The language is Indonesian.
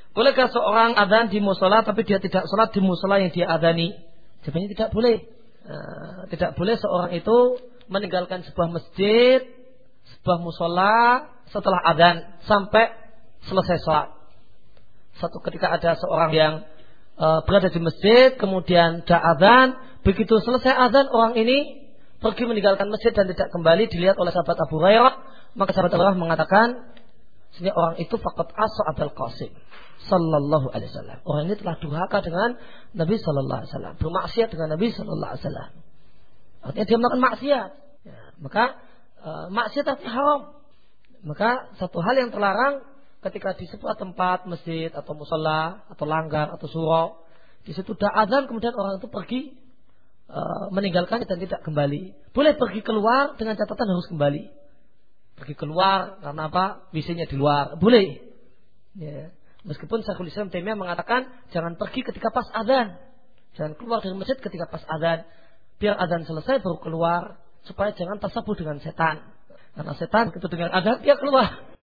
Bolehkah seorang adzan di musola tapi dia tidak sholat di musola yang dia adzani? Jawabannya tidak boleh. Tidak boleh seorang itu meninggalkan sebuah masjid, sebuah musola setelah adzan sampai selesai sholat. Satu ketika ada seorang yang berada di masjid, kemudian ada adzan, begitu selesai adzan orang ini pergi meninggalkan masjid dan tidak kembali, dilihat oleh sahabat Abu Hurairah, maka sahabat Abu Hurairah mengatakan, sini orang itu faqad asa Abul Qasim sallallahu alaihi wasallam. Orang ini telah durhaka dengan Nabi sallallahu alaihi wasallam, bermaksiat dengan Nabi sallallahu alaihi wasallam. Artinya dia melakukan maksiat. Ya, maka maksiat itu haram. Maka satu hal yang terlarang ketika di sebuah tempat masjid atau musala atau langgar atau surau, di situ ada azan kemudian orang itu pergi meninggalkan dan tidak kembali. Boleh pergi keluar dengan catatan harus kembali. Pergi keluar karena apa? WC-nya di luar. Boleh. Ya. Meskipun Syekhul Islam Taimiyah mengatakan jangan pergi ketika pas azan. Jangan keluar dari masjid ketika pas azan. Biar azan selesai baru keluar supaya jangan tasabuh dengan setan. Karena setan begitu dengan azan dia keluar.